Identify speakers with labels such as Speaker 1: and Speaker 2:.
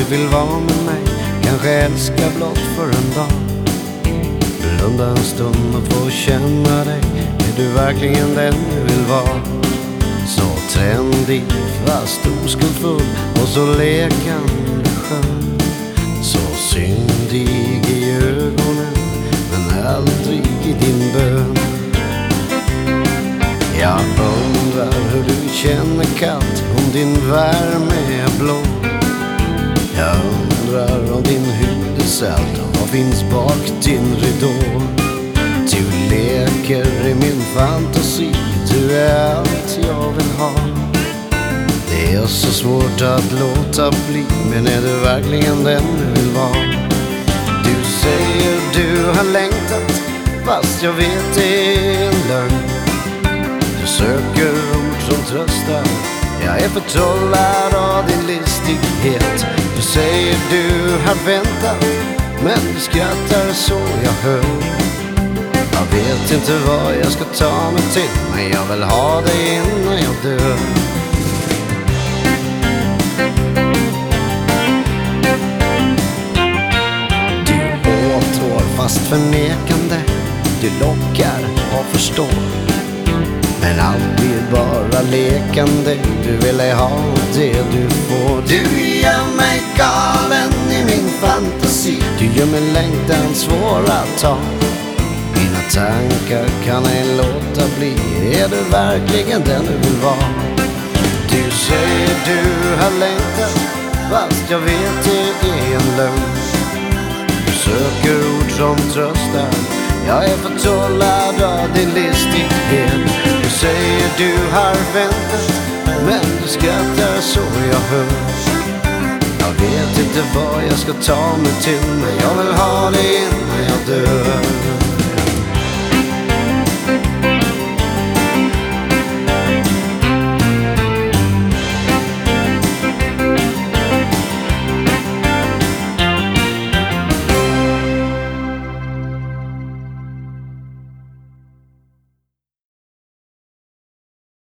Speaker 1: du vill vara med mig, kanske älska blott för en dag. Blunda en stund och få känna dig, är du verkligen den du vill vara? Så trendig fast oskuldfull och så lekande skön. Så syndig i ögonen men aldrig i din bön. Jag undrar hur du känner kallt, om din värme är blå. Jag undrar om din hud är salt, vad finns bak din ridå? Du leker i min fantasi, du är allt jag vill ha. Det är så svårt att låta bli, men är du verkligen den du vill vara? Du säger du har längtat, fast jag vet det är en lögn. Du söker ord som tröstar, jag är förtrollad av din listighet. Du säger du har väntat, men du skrattar så jag hör. Jag vet inte vad jag ska ta mig till, men jag vill ha dig innan jag dör. Du åtrår fast förnekande, du lockar och förstår. Men allt blir bara lekande, du vill ej ha det du får. Du gör mig galen i min fantasi, du gör mig längtan svår att ta. Mina tankar kan ej låta bli, är du verkligen den du vill vara? Du säger du har längtat, fast jag vet det är en lögn. Du söker ord som tröstar, jag är förtrollad av din listighet. Du säger du har väntat, men du skrattar så jag hör. Jag vet inte vad jag ska ta mig till, men jag vill ha dig innan jag dör.